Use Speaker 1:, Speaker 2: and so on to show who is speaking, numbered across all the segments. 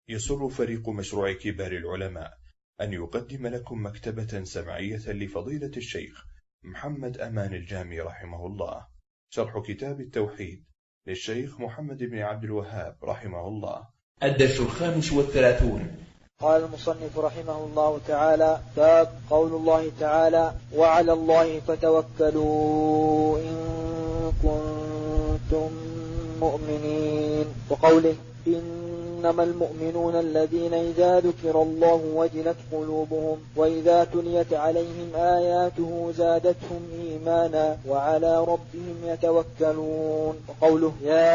Speaker 1: يسر فريق مشروع كبار العلماء أن يقدم لكم مكتبة سمعية لفضيلة الشيخ محمد أمان الجامي رحمه الله، شرح كتاب التوحيد للشيخ محمد بن عبد الوهاب رحمه الله.
Speaker 2: الدرس 35.
Speaker 3: قال المصنف رحمه الله تعالى: باب قول الله تعالى: وعلى الله فتوكلوا إن كنتم مؤمنين، وقوله: إنما المؤمنون الذين إذا ذكر الله وجلت قلوبهم وإذا تليت عليهم آياته زادتهم إيمانا وعلى ربهم يتوكلون. وقوله: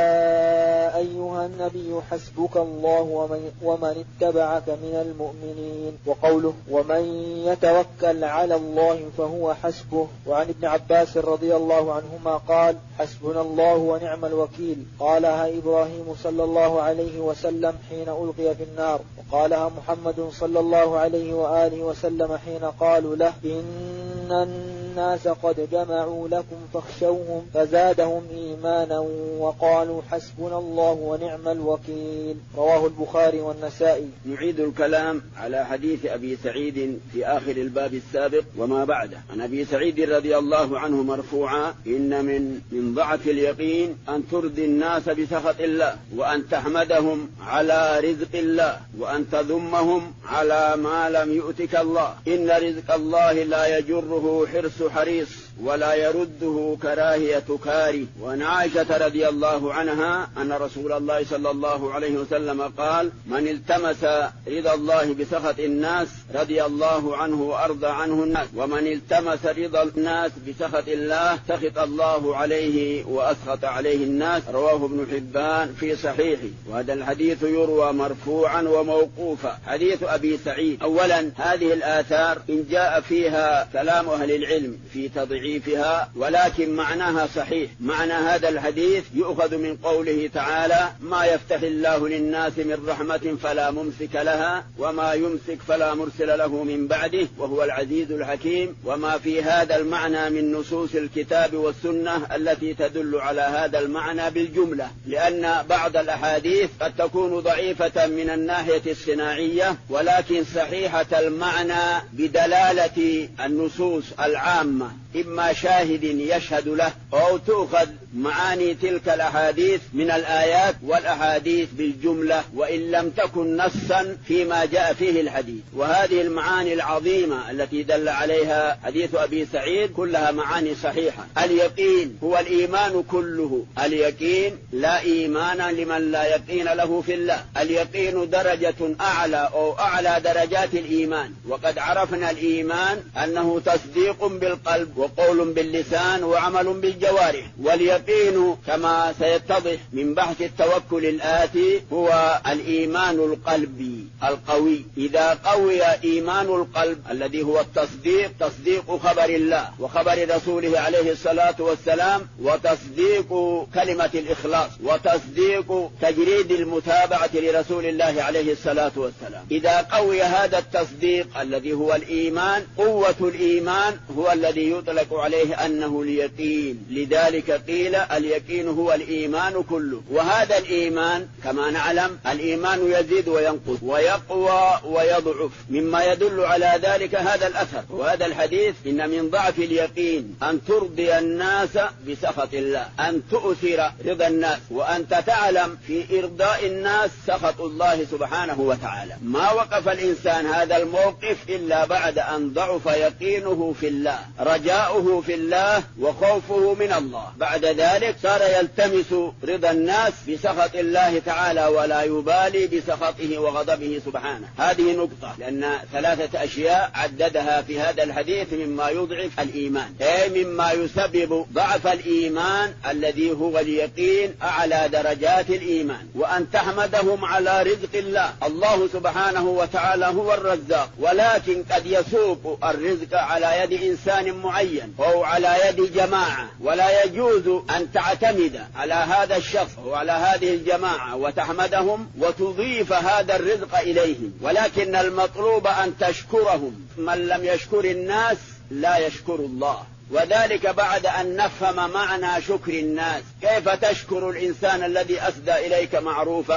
Speaker 3: يا أيها النبي حسبك الله ومن اتبعك من المؤمنين. وقوله: ومن يتوكل على الله فهو حسبه. وعن ابن عباس رضي الله عنهما قال: حسبنا الله ونعم الوكيل. قالها إبراهيم صلى الله عليه وسلم حين ألقي في النار، وقالها محمد صلى الله عليه وآله وسلم حين قالوا له: إن الناس قد جمعوا لكم فاخشوهم، فزادهم إيمانا وقالوا حسبنا الله ونعم الوكيل. رواه البخاري والنسائي.
Speaker 4: نعيد الكلام على حديث أبي سعيد في آخر الباب السابق وما بعده. عن أبي سعيد رضي الله عنه مرفوعا: إن من ضعف اليقين أن ترضي الناس بسخط الله، وأن تحمدهم على رزق الله، وأن تذمهم على ما لم يؤتك الله. إن رزق الله لا يجره حرص حريص ولا يرده كراهية كاري. وعن عائشة رضي الله عنها أن رسول الله صلى الله عليه وسلم قال: من التمس رضا الله بسخط الناس رضي الله عنه وأرضى عنه الناس، ومن التمس رضا الناس بسخط الله سخط الله عليه وأسخط عليه الناس. رواه ابن حبان في صحيحه. وهذا الحديث يروى مرفوعا وموقوفا. حديث أبي سعيد: أولا هذه الآثار إن جاء فيها كلام أهل العلم في تضعيفها، ولكن معناها صحيح. معنى هذا الحديث يؤخذ من قوله تعالى: ما يفتح الله للناس من رحمة فلا ممسك لها وما يمسك فلا مرسل له من بعده وهو العزيز الحكيم. وما في هذا المعنى من نصوص الكتاب والسنة التي تدل على هذا المعنى بالجملة، لأن بعض الأحاديث قد تكون ضعيفة من الناحية الصناعية ولكن صحيحة المعنى بدلالة النصوص العامة، إما شاهد يشهد له، أو تؤخذ معاني تلك الأحاديث من الآيات والأحاديث بالجملة وإن لم تكن نصا فيما جاء فيه الحديث. وهذه المعاني العظيمة التي دل عليها حديث أبي سعيد كلها معاني صحيحة. اليقين هو الإيمان كله. اليقين لا إيمان لمن لا يقين له في الله. اليقين درجة أعلى أو أعلى درجات الإيمان. وقد عرفنا الإيمان أنه تصديق بالقلب وقول باللسان وعمل بالجوارح. واليقين كما سيتضح من بحث التوكل الآتي هو الإيمان القلبي القوي. إذا قوي إيمان القلب الذي هو التصديق، تصديق خبر الله وخبر رسوله عليه الصلاة والسلام، وتصديق كلمة الإخلاص، وتصديق تجريد المتابعة لرسول الله عليه الصلاة والسلام. إذا قوي هذا التصديق الذي هو الإيمان، قوة الإيمان هو الذي يطلق عليه أنه اليقين. لذلك قيل اليقين هو الإيمان كله. وهذا الإيمان كما نعلم الإيمان يزيد وينقص ويقوى ويضعف، مما يدل على ذلك هذا الأثر وهذا الحديث: إن من ضعف اليقين أن ترضي الناس بسخط الله، أن تؤثر رضا الناس، وأنت تعلم في إرضاء الناس سخط الله سبحانه وتعالى. ما وقف الإنسان هذا الموقف إلا بعد أن ضعف يقينه في الله، رجاؤه في الله وخوفه من الله. بعد ذلك صار يلتمس رضا الناس بسخط الله تعالى ولا يبالي بسخطه وغضبه سبحانه. هذه نقطة، لأن 3 أشياء عددها في هذا الحديث مما يضعف الإيمان، أي مما يسبب ضعف الإيمان الذي هو اليقين أعلى درجات الإيمان. وأن تحمدهم على رزق الله. الله سبحانه وتعالى هو الرزاق، ولكن قد يسوق الرزق على يد إنسان معين أو على يد جماعة، ولا يجوز أن تعتمد على هذا الشخص وعلى هذه الجماعة وتحمدهم وتضيف هذا الرزق إليهم، ولكن المطلوب أن تشكرهم. من لم يشكر الناس لا يشكر الله. وذلك بعد أن نفهم معنى شكر الناس. كيف تشكر الإنسان الذي أسدى إليك معروفا؟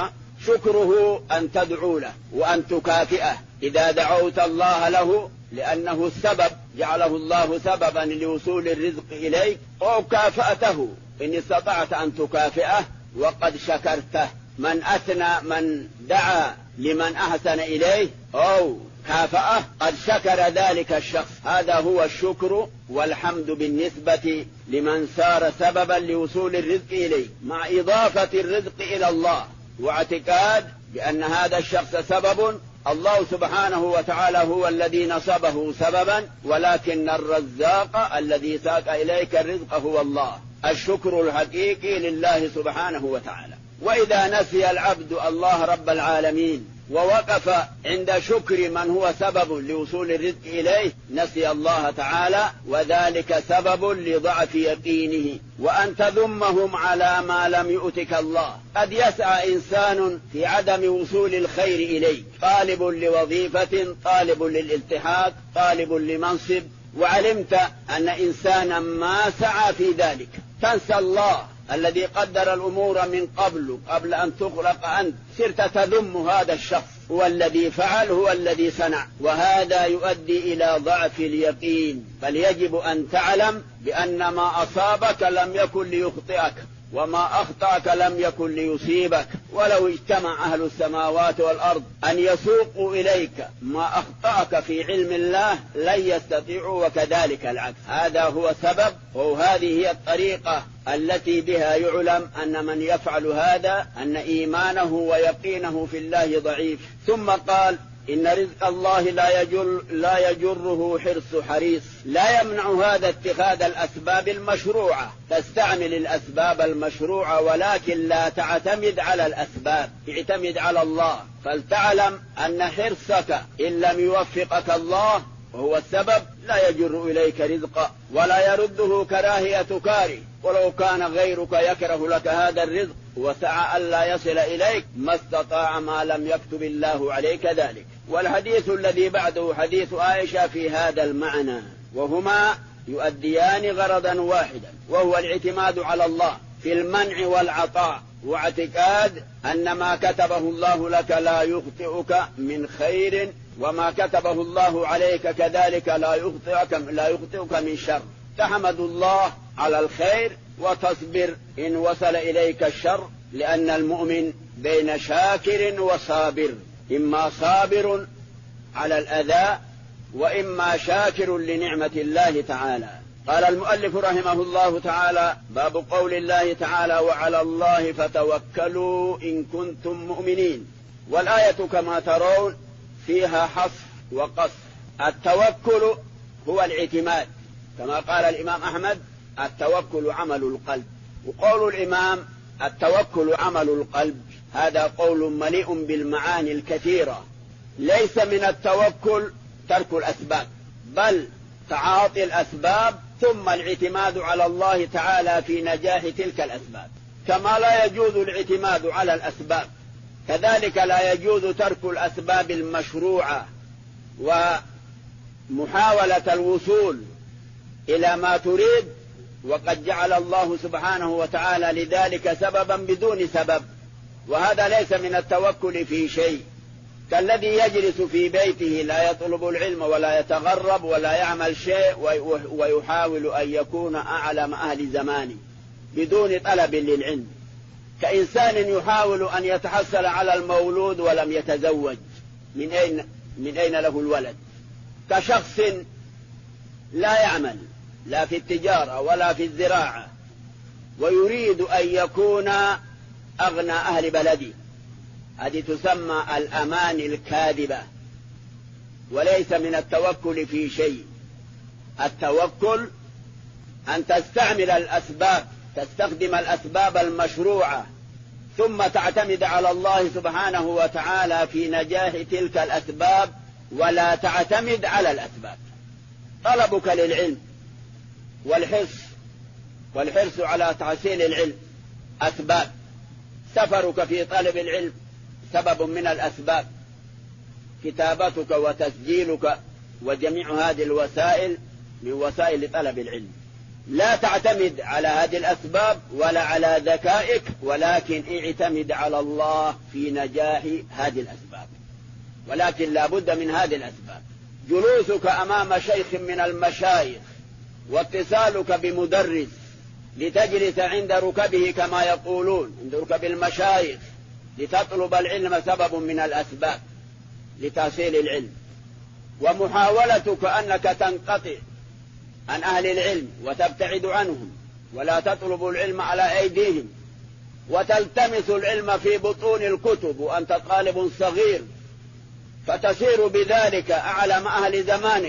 Speaker 4: شكره أن تدعو له وأن تكافئه إذا دعوت الله له، لأنه السبب، جعله الله سببا لوصول الرزق إليك، أو كافأته إن استطعت أن تكافئه وقد شكرته. من دعا لمن أحسن إليه أو كافأه قد شكر ذلك الشخص. هذا هو الشكر والحمد بالنسبة لمن صار سببا لوصول الرزق إليه، مع إضافة الرزق إلى الله واعتقاد بأن هذا الشخص سبب، الله سبحانه وتعالى هو الذي نصبه سببا، ولكن الرزاق الذي ساق إليك الرزق هو الله. الشكر الحقيقي لله سبحانه وتعالى. وإذا نسي العبد الله رب العالمين ووقف عند شكر من هو سبب لوصول الرزق إليه، نسي الله تعالى، وذلك سبب لضعف يقينه، وأن تذمهم على ما لم يؤتك الله. قد يسعى إنسان في عدم وصول الخير إليه، طالب لوظيفة، طالب للالتحاق، طالب لمنصب، وعلمت أن إنسانا ما سعى في ذلك، تنسى الله الذي قدر الأمور من قبل أن تخلق أنت، صرت تذم هذا الشخص، هو الذي فعل، هو الذي صنع، وهذا يؤدي إلى ضعف اليقين. فليجب أن تعلم بأن ما أصابك لم يكن ليخطئك، وما أخطأك لم يكن ليصيبك. ولو اجتمع أهل السماوات والأرض أن يسوقوا إليك ما أخطأك في علم الله لن يستطيعوا، وكذلك العكس. هذا هو سبب، وهذه هي الطريقة التي بها يعلم أن من يفعل هذا أن إيمانه ويقينه في الله ضعيف. ثم قال: إن رزق الله لا يجره حرص حريص. لا يمنع هذا اتخاذ الأسباب المشروعة، تستعمل الأسباب المشروعة، ولكن لا تعتمد على الأسباب، اعتمد على الله. فلتعلم أن حرصك إن لم يوفقك الله وهو السبب لا يجر إليك رزقا، ولا يرده كراهية كاره. ولو كان غيرك يكره لك هذا الرزق وسعى ألا يصل إليك، ما استطاع ما لم يكتب الله عليك ذلك. والحديث الذي بعده حديث عائشة في هذا المعنى، وهما يؤديان غرضا واحدا، وهو الاعتماد على الله في المنع والعطاء، واعتقاد أن ما كتبه الله لك لا يخطئك من خير، وما كتبه الله عليك كذلك لا يخطئك من شر. تحمد الله على الخير وتصبر إن وصل إليك الشر، لأن المؤمن بين شاكر وصابر، إما صابر على الأذى وإما شاكر لنعمة الله تعالى. قال المؤلف رحمه الله تعالى: باب قول الله تعالى: وعلى الله فتوكلوا إن كنتم مؤمنين. والآية كما ترون فيها حصر وقصر. التوكل هو الاعتماد، كما قال الإمام أحمد: التوكل عمل القلب. وقول الإمام: التوكل عمل القلب، هذا قول مليء بالمعاني الكثيرة. ليس من التوكل ترك الأسباب، بل تعاطي الأسباب ثم الاعتماد على الله تعالى في نجاح تلك الأسباب. كما لا يجوز الاعتماد على الأسباب، كذلك لا يجوز ترك الأسباب المشروعة ومحاولة الوصول إلى ما تريد، وقد جعل الله سبحانه وتعالى لذلك سببا بدون سبب، وهذا ليس من التوكل في شيء. كالذي يجلس في بيته لا يطلب العلم ولا يتغرب ولا يعمل شيء ويحاول أن يكون أعلم أهل زمانه بدون طلب للعلم، كإنسان يحاول أن يتحصل على المولود ولم يتزوج، من أين له الولد؟ كشخص لا يعمل لا في التجارة ولا في الزراعة ويريد أن يكون أغنى أهل بلده، هذه تسمى الأماني الكاذبة، وليس من التوكل في شيء. التوكل أن تستعمل الأسباب، تستخدم الأسباب المشروعة، ثم تعتمد على الله سبحانه وتعالى في نجاح تلك الأسباب، ولا تعتمد على الأسباب. طلبك للعلم والحرص على تحصيل العلم أسباب، سفرك في طلب العلم سبب من الأسباب، كتابتك وتسجيلك وجميع هذه الوسائل من وسائل طلب العلم. لا تعتمد على هذه الأسباب ولا على ذكائك، ولكن اعتمد على الله في نجاح هذه الأسباب. ولكن لا بد من هذه الأسباب: جلوسك أمام شيخ من المشايخ، واتصالك بمدرس لتجلس عند ركبه كما يقولون، عند ركب المشايخ لتطلب العلم، سبب من الأسباب لتحصيل العلم. ومحاولتك أنك تنقطع عن أهل العلم وتبتعد عنهم ولا تطلب العلم على أيديهم، وتلتمس العلم في بطون الكتب وأنت طالب صغير، فتصير بذلك أعلم أهل زمانك.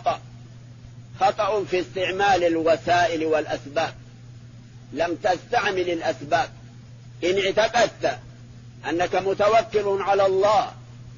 Speaker 4: خطأ في استعمال الوسائل والأسباب. لم تستعمل الأسباب. إن اعتقدت أنك متوكل على الله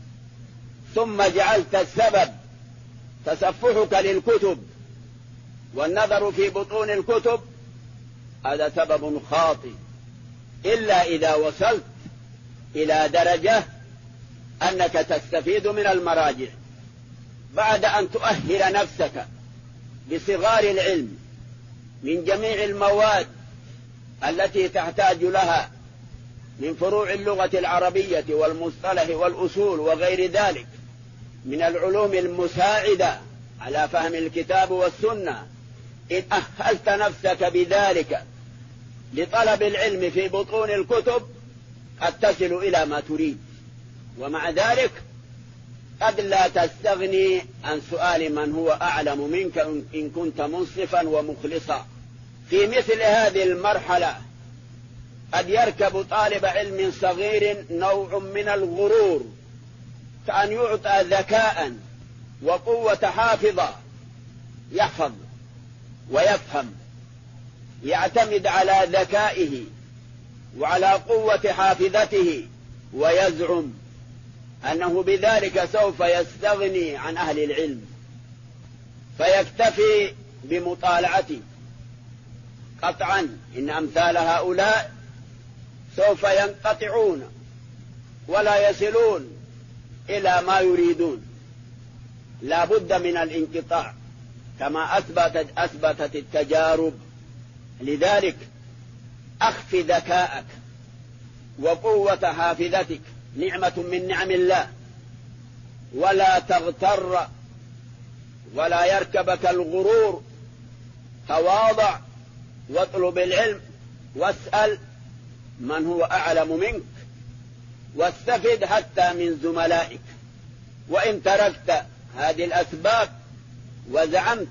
Speaker 4: ثم جعلت السبب تصفحك للكتب والنظر في بطون الكتب، هذا سبب خاطئ، إلا إذا وصلت إلى درجة أنك تستفيد من المراجع بعد أن تؤهل نفسك بصغار العلم من جميع المواد التي تحتاج لها من فروع اللغة العربية والمصطلح والأصول وغير ذلك من العلوم المساعدة على فهم الكتاب والسنة. إن أهلت نفسك بذلك لطلب العلم في بطون الكتب قد تصل إلى ما تريد. ومع ذلك قد لا تستغني عن سؤال من هو أعلم منك إن كنت منصفا ومخلصا. في مثل هذه المرحلة قد يركب طالب علم صغير نوع من الغرور، كأن يعطى ذكاء وقوة حافظة يحفظ ويفهم، يعتمد على ذكائه وعلى قوة حافظته، ويزعم أنه بذلك سوف يستغني عن أهل العلم فيكتفي بمطالعته. قطعا إن أمثال هؤلاء سوف ينقطعون ولا يصلون إلى ما يريدون. لا بد من الانقطاع كما أثبتت التجارب. لذلك أخف ذكاءك وقوة حافظتك، نعمة من نعم الله، ولا تغتر ولا يركبك الغرور. تواضع واطلب العلم واسأل من هو أعلم منك، واستفد حتى من زملائك. وإن تركت هذه الأسباب وزعمت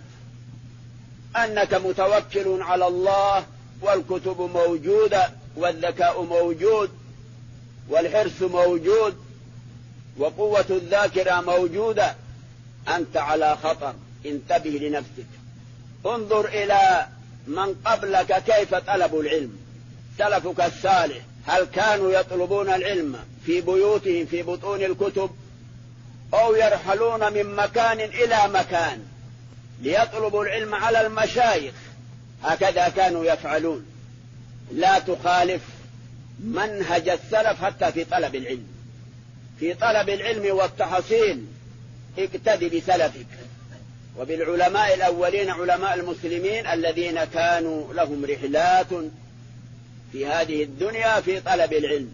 Speaker 4: أنك متوكل على الله والكتب موجودة والذكاء موجود والحرص موجود وقوة الذاكرة موجودة، أنت على خطر. انتبه لنفسك. انظر إلى من قبلك كيف طلبوا العلم. سلفك الصالح هل كانوا يطلبون العلم في بيوتهم في بطون الكتب، أو يرحلون من مكان إلى مكان ليطلبوا العلم على المشايخ؟ هكذا كانوا يفعلون. لا تخالف منهج السلف حتى في طلب العلم. في طلب العلم والتحصيل اقتدي بسلفك وبالعلماء الأولين، علماء المسلمين الذين كانوا لهم رحلات في هذه الدنيا في طلب العلم.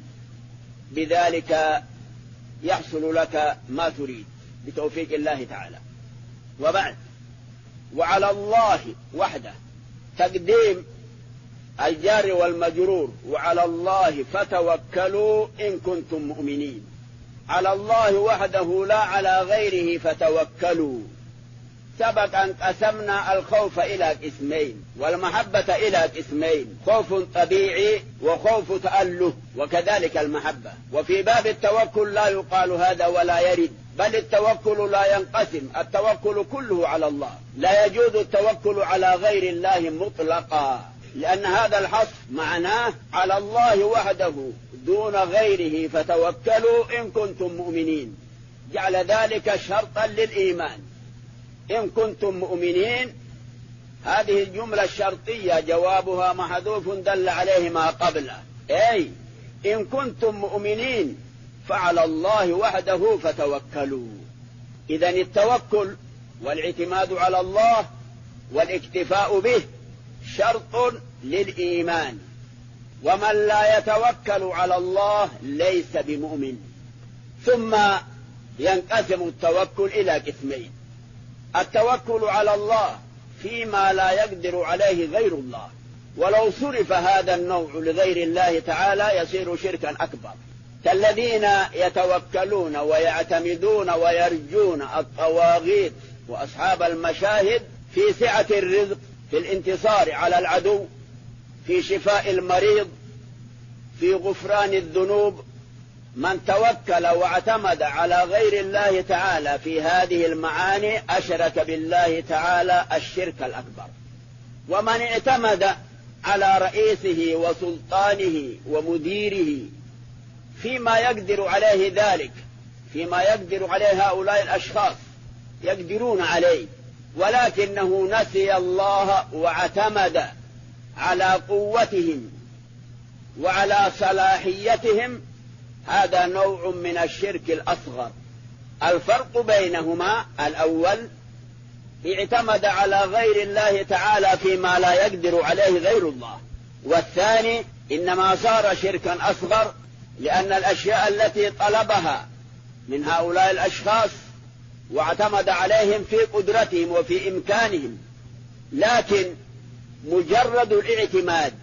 Speaker 4: بذلك يحصل لك ما تريد بتوفيق الله تعالى. وبعد، وعلى الله وحده، تقديم الجار والمجرور، وعلى الله فتوكلوا إن كنتم مؤمنين. على الله وحده لا على غيره فتوكلوا. سبق أن قسمنا الخوف إلى قسمين والمحبة إلى قسمين: خوف طبيعي وخوف تأله، وكذلك المحبة. وفي باب التوكل لا يقال هذا ولا يرد، بل التوكل لا ينقسم، التوكل كله على الله. لا يجوز التوكل على غير الله مطلقا، لأن هذا الحصر معناه على الله وحده دون غيره فتوكلوا إن كنتم مؤمنين. جعل ذلك شرطا للإيمان. إن كنتم مؤمنين، هذه الجملة الشرطية جوابها محذوف دل عليه ما قبله، أي إن كنتم مؤمنين فعلى الله وحده فتوكلوا. إذن التوكل والاعتماد على الله والاكتفاء به شرط للإيمان، ومن لا يتوكل على الله ليس بمؤمن. ثم ينقسم التوكل إلى قسمين: التوكل على الله فيما لا يقدر عليه غير الله، ولو صرف هذا النوع لغير الله تعالى يصير شركا أكبر، كالذين يتوكلون ويعتمدون ويرجون الطواغيت وأصحاب المشاهد في سعة الرزق، في الانتصار على العدو، في شفاء المريض، في غفران الذنوب. من توكل واعتمد على غير الله تعالى في هذه المعاني أشرك بالله تعالى الشرك الأكبر. ومن اعتمد على رئيسه وسلطانه ومديره فيما يقدر عليه ذلك، فيما يقدر عليه هؤلاء الأشخاص يقدرون عليه، ولكنه نسي الله واعتمد على قوتهم وعلى صلاحيتهم، هذا نوع من الشرك الأصغر. الفرق بينهما: الأول اعتمد على غير الله تعالى فيما لا يقدر عليه غير الله، والثاني إنما صار شركا أصغر لأن الأشياء التي طلبها من هؤلاء الأشخاص واعتمد عليهم في قدرتهم وفي إمكانهم، لكن مجرد الاعتماد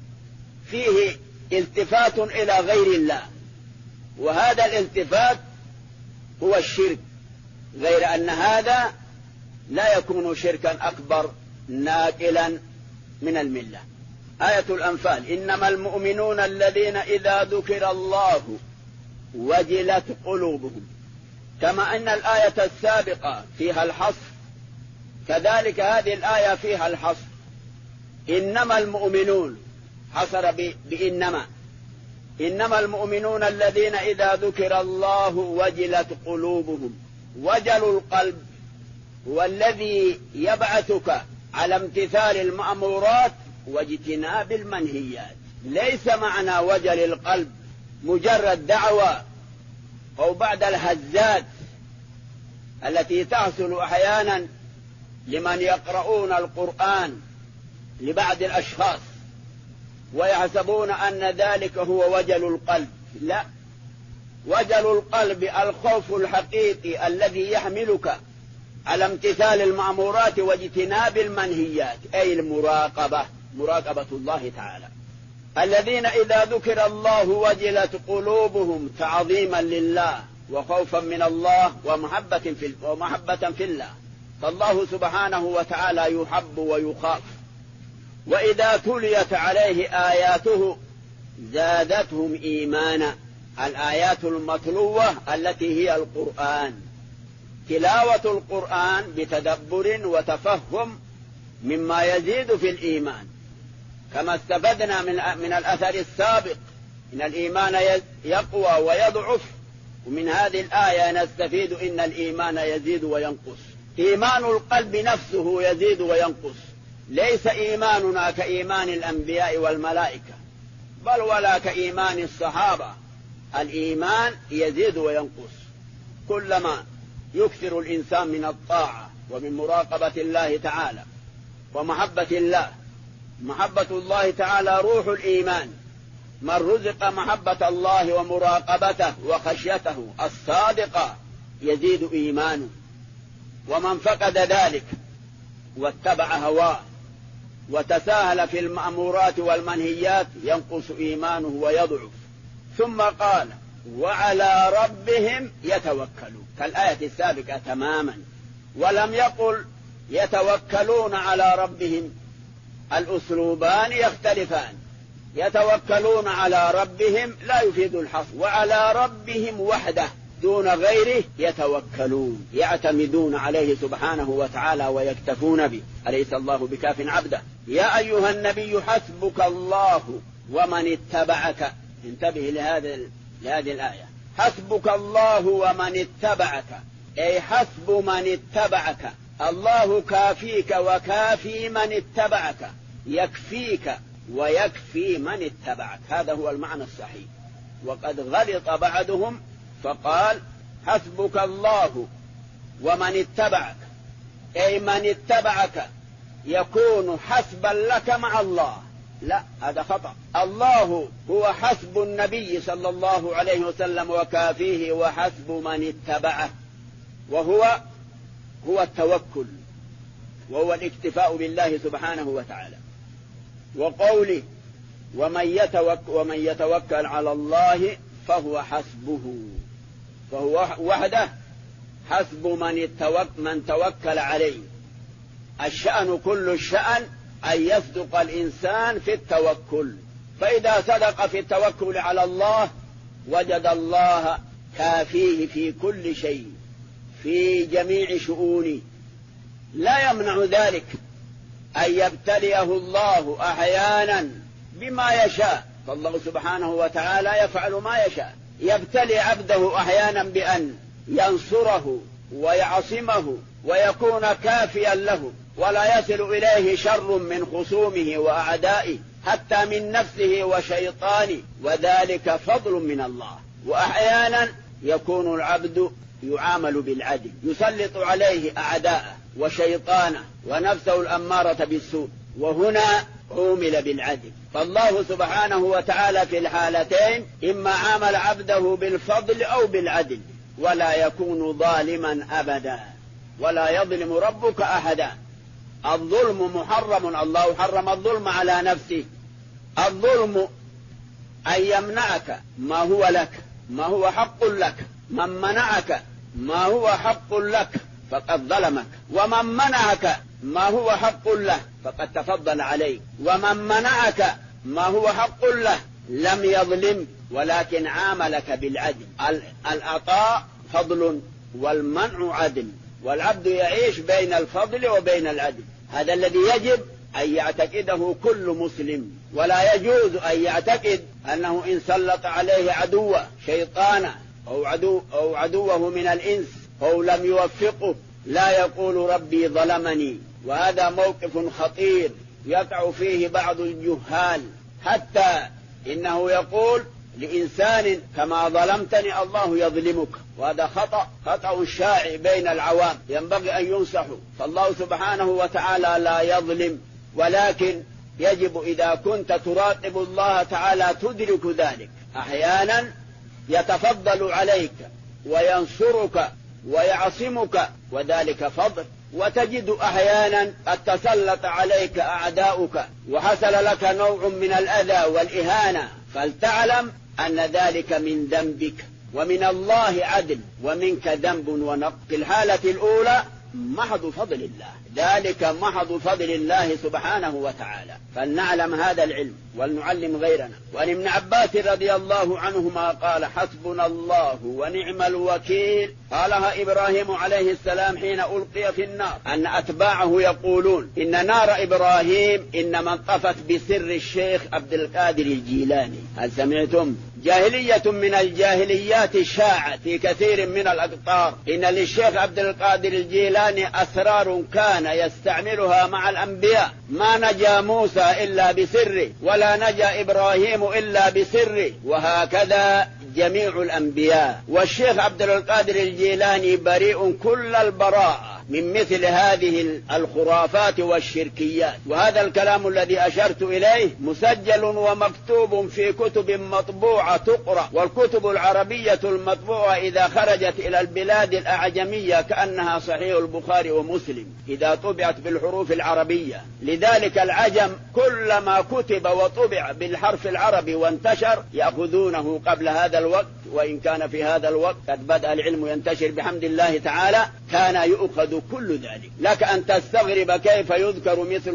Speaker 4: فيه التفات إلى غير الله، وهذا الالتفات هو الشرك، غير أن هذا لا يكون شركا أكبر ناقلا من الملة. آية الأنفال: إنما المؤمنون الذين إذا ذكر الله وجلت قلوبهم. كما أن الآية السابقة فيها الحصر، كذلك هذه الآية فيها الحصر. إنما المؤمنون حصر بإنما، إنما المؤمنون الذين إذا ذكر الله وجلت قلوبهم. وجل القلب هو الذي يبعثك على امتثال المأمورات واجتناب المنهيات. ليس معنى وجل القلب مجرد دعوة أو بعد الهزات التي تحصل أحيانا لمن يقرؤون القرآن لبعض الأشخاص ويحسبون أن ذلك هو وجل القلب. لا، وجل القلب الخوف الحقيقي الذي يحملك على امتثال المأمورات واجتناب المنهيات، أي المراقبة، مراقبة الله تعالى. الذين إذا ذكر الله وجلت قلوبهم تعظيما لله وخوفا من الله ومحبة في الله، فالله سبحانه وتعالى يحب ويخاف. وإذا تليت عليه آياته زادتهم إيمانا. الآيات المتلوة التي هي القرآن، تلاوة القرآن بتدبر وتفهم مما يزيد في الإيمان، كما استفدنا من الأثر السابق إن الإيمان يقوى ويضعف، ومن هذه الآية نستفيد إن الإيمان يزيد وينقص. إيمان القلب نفسه يزيد وينقص، ليس إيماننا كإيمان الأنبياء والملائكة، بل ولا كإيمان الصحابة. الإيمان يزيد وينقص كلما يكثر الإنسان من الطاعة ومن مراقبة الله تعالى ومحبة الله. محبة الله تعالى روح الإيمان. من رزق محبة الله ومراقبته وخشيته الصادقة يزيد إيمانه، ومن فقد ذلك واتبع هواه وتساهل في المأمورات والمنهيات ينقص إيمانه ويضعف. ثم قال: وعلى ربهم يتوكلون، كالآية السابقة تماما، ولم يقل يتوكلون على ربهم. الأسلوبان يختلفان. يتوكلون على ربهم لا يفيد الحصر، وعلى ربهم وحده دون غيره يتوكلون، يعتمدون عليه سبحانه وتعالى ويكتفون به. أليس الله بكاف عبده؟ يا أيها النبي حسبك الله ومن اتبعك. انتبه لهذه الآية. حسبك الله ومن اتبعك، أي حسب من اتبعك. الله كافيك وكافي من اتبعك، يكفيك ويكفي من اتبعك. هذا هو المعنى الصحيح. وقد غلط بعضهم فقال: حسبك الله ومن اتبعك، أي من اتبعك يكون حسبا لك مع الله، لا، هذا خطأ. الله هو حسب النبي صلى الله عليه وسلم وكافيه وحسب من اتبعه، وهو التوكل، وهو الاكتفاء بالله سبحانه وتعالى. وقوله ومن يتوكل على الله فهو حسبه، فهو وحده حسب من توكل عليه. الشأن كل الشأن أن يصدق الإنسان في التوكل، فإذا صدق في التوكل على الله وجد الله كافيه في كل شيء في جميع شؤونه. لا يمنع ذلك أن يبتليه الله أحيانا بما يشاء، فالله سبحانه وتعالى يفعل ما يشاء. يبتلي عبده أحيانا بأن ينصره ويعصمه ويكون كافيا له، ولا يصل إليه شر من خصومه وأعدائه حتى من نفسه وشيطانه، وذلك فضل من الله. وأحيانا يكون العبد يعامل بالعدل، يسلط عليه أعداءه وشيطانه ونفسه الأمارة بالسوء، وهنا عومل بالعدل. فالله سبحانه وتعالى في الحالتين إما عامل عبده بالفضل أو بالعدل، ولا يكون ظالما أبدا، ولا يظلم ربك أحدا. الظلم محرم، الله حرم الظلم على نفسه. الظلم أن يمنعك ما هو لك، ما هو حق لك. من منعك ما هو حق لك فقد ظلمك، ومن منعك ما هو حق له فقد تفضل عليك، ومن منعك ما هو حق له لم يظلم ولكن عاملك بالعدل. العطاء فضل والمنع عدل، والعبد يعيش بين الفضل وبين العدل. هذا الذي يجب أن يعتقده كل مسلم، ولا يجوز أن يعتقد أنه إن سلط عليه عدوه شيطانا أو عدوه من الإنس أو لم يوفقه لا يقول ربي ظلمني. وهذا موقف خطير يقع فيه بعض الجهال، حتى إنه يقول لإنسان كما ظلمتني الله يظلمك، وهذا خطأ شائع بين العوام ينبغي أن ينصحوا. فالله سبحانه وتعالى لا يظلم، ولكن يجب إذا كنت تراقب الله تعالى تدرك ذلك. أحيانا يتفضل عليك وينصرك ويعصمك، وذلك فضل. وتجد أحيانا قد تسلط عليك أعداؤك وحصل لك نوع من الأذى والإهانة، فلتعلم أن ذلك من ذنبك، ومن الله عدل ومنك ذنب ونقص. في الحالة الأولى محض فضل الله، ذلك محض فضل الله سبحانه وتعالى. فلنعلم هذا العلم ولنعلم غيرنا. وعن ابن عباس رضي الله عنهما قال حسبنا الله ونعم الوكيل، قالها إبراهيم عليه السلام حين ألقي في النار، أن أتباعه يقولون إن نار إبراهيم إنما انطفت بسر الشيخ عبد القادر الجيلاني. هل سمعتم؟ جاهلية من الجاهليات شاعت في كثير من الأقطار إن للشيخ عبد القادر الجيلاني أسرار كان يستعملها مع الأنبياء، ما نجا موسى إلا بسره، ولا نجا إبراهيم إلا بسره، وهكذا جميع الأنبياء. والشيخ عبد القادر الجيلاني بريء كل البراءة من مثل هذه الخرافات والشركيات. وهذا الكلام الذي أشرت إليه مسجل ومكتوب في كتب مطبوعة تقرأ، والكتب العربية المطبوعة إذا خرجت إلى البلاد الأعجمية كأنها صحيح البخاري ومسلم إذا طبعت بالحروف العربية. لذلك العجم كلما كتب وطبع بالحرف العربي وانتشر يأخذونه قبل هذا الوقت، وإن كان في هذا الوقت قد بدأ العلم ينتشر بحمد الله تعالى كان يؤخذ كل ذلك. لك أن تستغرب كيف يذكر مثل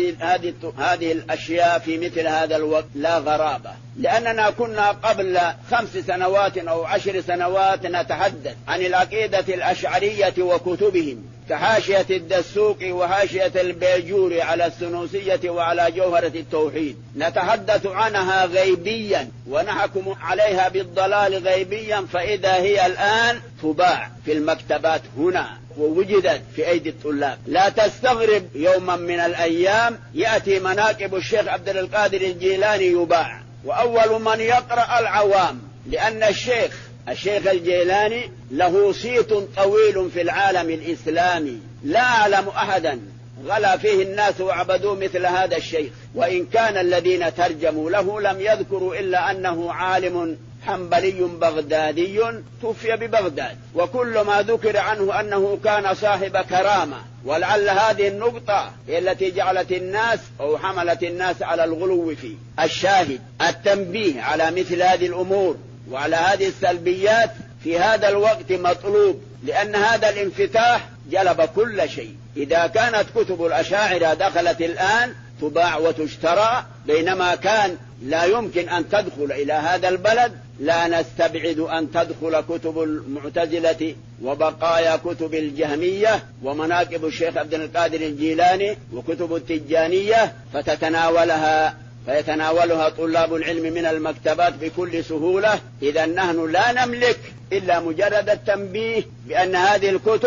Speaker 4: هذه الأشياء في مثل هذا الوقت. لا غرابة، لأننا كنا قبل 5 سنوات أو 10 سنوات نتحدث عن العقيدة الأشعرية وكتبهم كحاشية الدسوقي وحاشية البيجوري على السنوسية وعلى جوهرة التوحيد، نتحدث عنها غيبيا ونحكم عليها بالضلال غيبيا، فإذا هي الآن تباع في المكتبات هنا ووجدت في أيدي الطلاب. لا تستغرب يوما من الأيام يأتي مناقب الشيخ عبد القادر الجيلاني يباع، وأول من يقرأ العوام، لأن الشيخ الجيلاني له صيت طويل في العالم الإسلامي. لا أعلم أحدا غلا فيه الناس وعبدوا مثل هذا الشيخ. وإن كان الذين ترجموا له لم يذكروا إلا أنه عالم حنبلي بغدادي توفي ببغداد، وكل ما ذكر عنه أنه كان صاحب كرامة. ولعل هذه النقطة هي التي جعلت الناس أو حملت الناس على الغلو فيه. الشاهد التنبيه على مثل هذه الأمور وعلى هذه السلبيات في هذا الوقت مطلوب، لأن هذا الانفتاح جلب كل شيء. إذا كانت كتب الأشاعرة دخلت الآن تباع وتشترى، بينما كان لا يمكن أن تدخل إلى هذا البلد، لا نستبعد أن تدخل كتب المعتزلة وبقايا كتب الجهمية ومناقب الشيخ عبد القادر الجيلاني وكتب التجانية فيتناولها طلاب العلم من المكتبات بكل سهولة. إذا نحن لا نملك إلا مجرد التنبيه بأن هذه الكتب